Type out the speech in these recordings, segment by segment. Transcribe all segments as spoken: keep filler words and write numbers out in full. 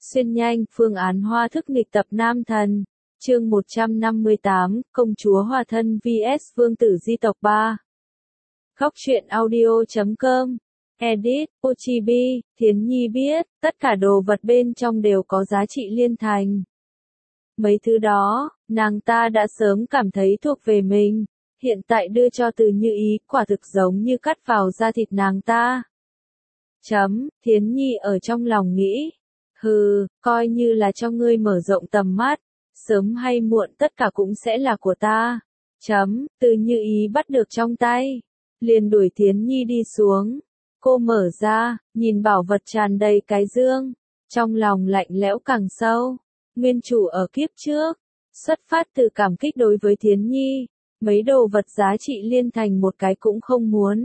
Xuyên nhanh, phương án hoa thức nghịch tập nam thần. Chương một trăm năm mươi tám, Công chúa hòa thân vs Vương tử di tộc ba. Góc truyện audio chấm com. Edit, Ochibi, Thiến Nhi biết, tất cả đồ vật bên trong đều có giá trị liên thành. Mấy thứ đó, nàng ta đã sớm cảm thấy thuộc về mình, hiện tại đưa cho Từ Như Ý, quả thực giống như cắt vào da thịt nàng ta. Chấm, Thiến Nhi ở trong lòng nghĩ. Hừ, coi như là cho ngươi mở rộng tầm mắt, sớm hay muộn tất cả cũng sẽ là của ta. Chấm, Từ Như Ý bắt được trong tay, liền đuổi Thiến Nhi đi xuống. Cô mở ra, nhìn bảo vật tràn đầy cái dương, trong lòng lạnh lẽo càng sâu. Nguyên chủ ở kiếp trước, xuất phát từ cảm kích đối với Thiến Nhi, mấy đồ vật giá trị liên thành một cái cũng không muốn.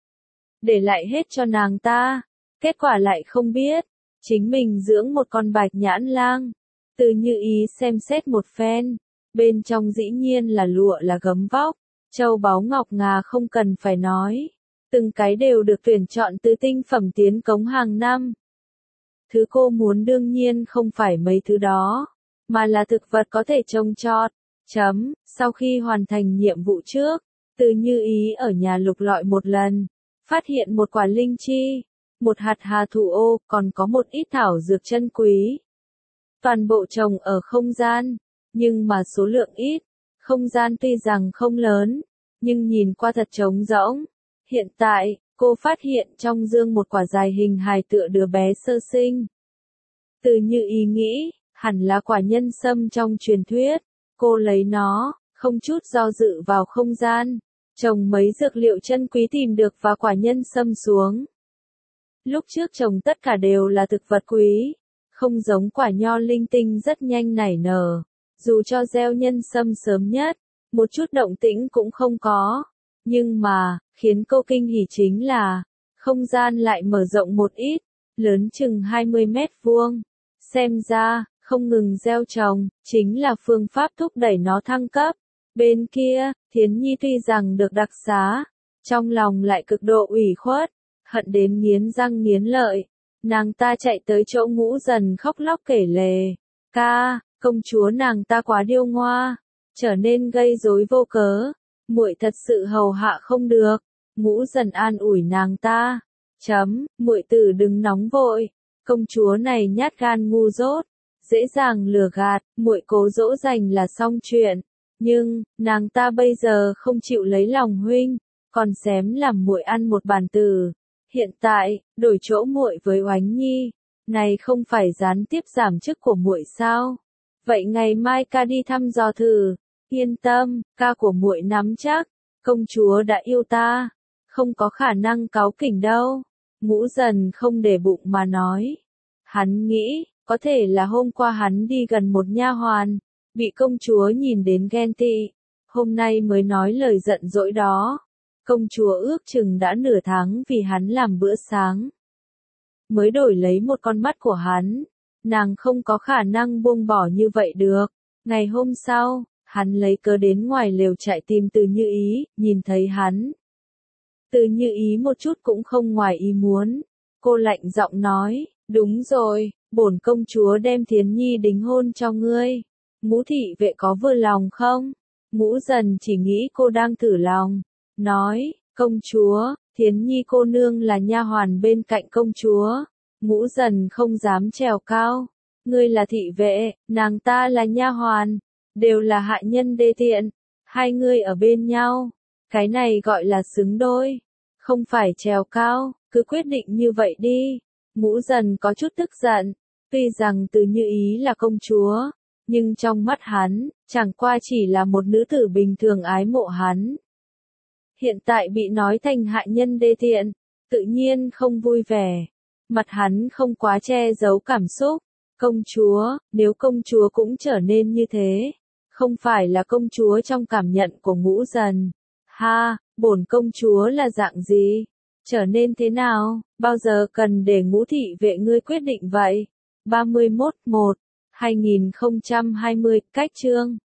Để lại hết cho nàng ta, kết quả lại không biết, chính mình dưỡng một con bạch nhãn lang. Từ Như Ý xem xét một phen, bên trong dĩ nhiên là lụa là gấm vóc, châu báu ngọc ngà không cần phải nói. Từng cái đều được tuyển chọn từ tinh phẩm tiến cống hàng năm. Thứ cô muốn đương nhiên không phải mấy thứ đó, mà là thực vật có thể trồng trọt. Chấm, sau khi hoàn thành nhiệm vụ trước, Từ Như Ý ở nhà lục lọi một lần, phát hiện một quả linh chi, một hạt hà thủ ô, còn có một ít thảo dược chân quý. Toàn bộ trồng ở không gian, nhưng mà số lượng ít, không gian tuy rằng không lớn, nhưng nhìn qua thật trống rỗng. Hiện tại, cô phát hiện trong dương một quả dài hình hài tựa đứa bé sơ sinh. Từ Như Ý nghĩ, hẳn là quả nhân sâm trong truyền thuyết. Cô lấy nó, không chút do dự vào không gian, trồng mấy dược liệu chân quý tìm được và quả nhân sâm xuống. Lúc trước trồng tất cả đều là thực vật quý, không giống quả nho linh tinh rất nhanh nảy nở. Dù cho gieo nhân sâm sớm nhất, một chút động tĩnh cũng không có. Nhưng mà, khiến cô kinh hỉ chính là, không gian lại mở rộng một ít, lớn chừng hai mươi mét vuông. Xem ra, không ngừng gieo trồng, chính là phương pháp thúc đẩy nó thăng cấp. Bên kia, Thiến Nhi tuy rằng được đặc xá, trong lòng lại cực độ ủy khuất, hận đến nghiến răng nghiến lợi. Nàng ta chạy tới chỗ Ngũ Dần khóc lóc kể lể. Ca, công chúa nàng ta quá điêu ngoa, trở nên gây rối vô cớ. Muội thật sự hầu hạ không được. Ngũ Dần an ủi nàng ta. Chấm, muội tử đừng nóng vội. Công chúa này nhát gan ngu dốt, dễ dàng lừa gạt, muội cố dỗ dành là xong chuyện. Nhưng, nàng ta bây giờ không chịu lấy lòng huynh, còn xém làm muội ăn một bàn tử. Hiện tại, đổi chỗ muội với Oánh Nhi, này không phải gián tiếp giảm chức của muội sao? Vậy ngày mai ca đi thăm dò thử. Yên tâm, ca của muội nắm chắc, công chúa đã yêu ta, không có khả năng cáu kỉnh đâu. Ngũ Dần không để bụng mà nói. Hắn nghĩ, có thể là hôm qua hắn đi gần một nha hoàn, bị công chúa nhìn đến ghen tị, hôm nay mới nói lời giận dỗi đó. Công chúa ước chừng đã nửa tháng vì hắn làm bữa sáng, mới đổi lấy một con mắt của hắn, nàng không có khả năng buông bỏ như vậy được. Ngày hôm sau, hắn lấy cớ đến ngoài lều chạy tìm Từ Như Ý, nhìn thấy hắn. Từ Như Ý một chút cũng không ngoài ý muốn, cô lạnh giọng nói, đúng rồi, bổn công chúa đem Thiến Nhi đính hôn cho ngươi. Ngũ thị vệ có vừa lòng không? Ngũ Dần chỉ nghĩ cô đang thử lòng, nói, công chúa, Thiến Nhi cô nương là nha hoàn bên cạnh công chúa. Ngũ Dần không dám trèo cao, ngươi là thị vệ, nàng ta là nha hoàn, đều là hạ nhân đê tiện, hai người ở bên nhau, cái này gọi là xứng đôi, không phải trèo cao, cứ quyết định như vậy đi. Ngũ Dần có chút tức giận, tuy rằng Từ Như Ý là công chúa, nhưng trong mắt hắn, chẳng qua chỉ là một nữ tử bình thường ái mộ hắn. Hiện tại bị nói thành hạ nhân đê tiện, tự nhiên không vui vẻ. Mặt hắn không quá che giấu cảm xúc. Công chúa, nếu công chúa cũng trở nên như thế, không phải là công chúa trong cảm nhận của Ngũ Dần. Ha, bổn công chúa là dạng gì? Trở nên thế nào? Bao giờ cần để Ngũ thị vệ ngươi quyết định vậy? ba mươi mốt một hai nghìn không trăm hai mươi, cách chương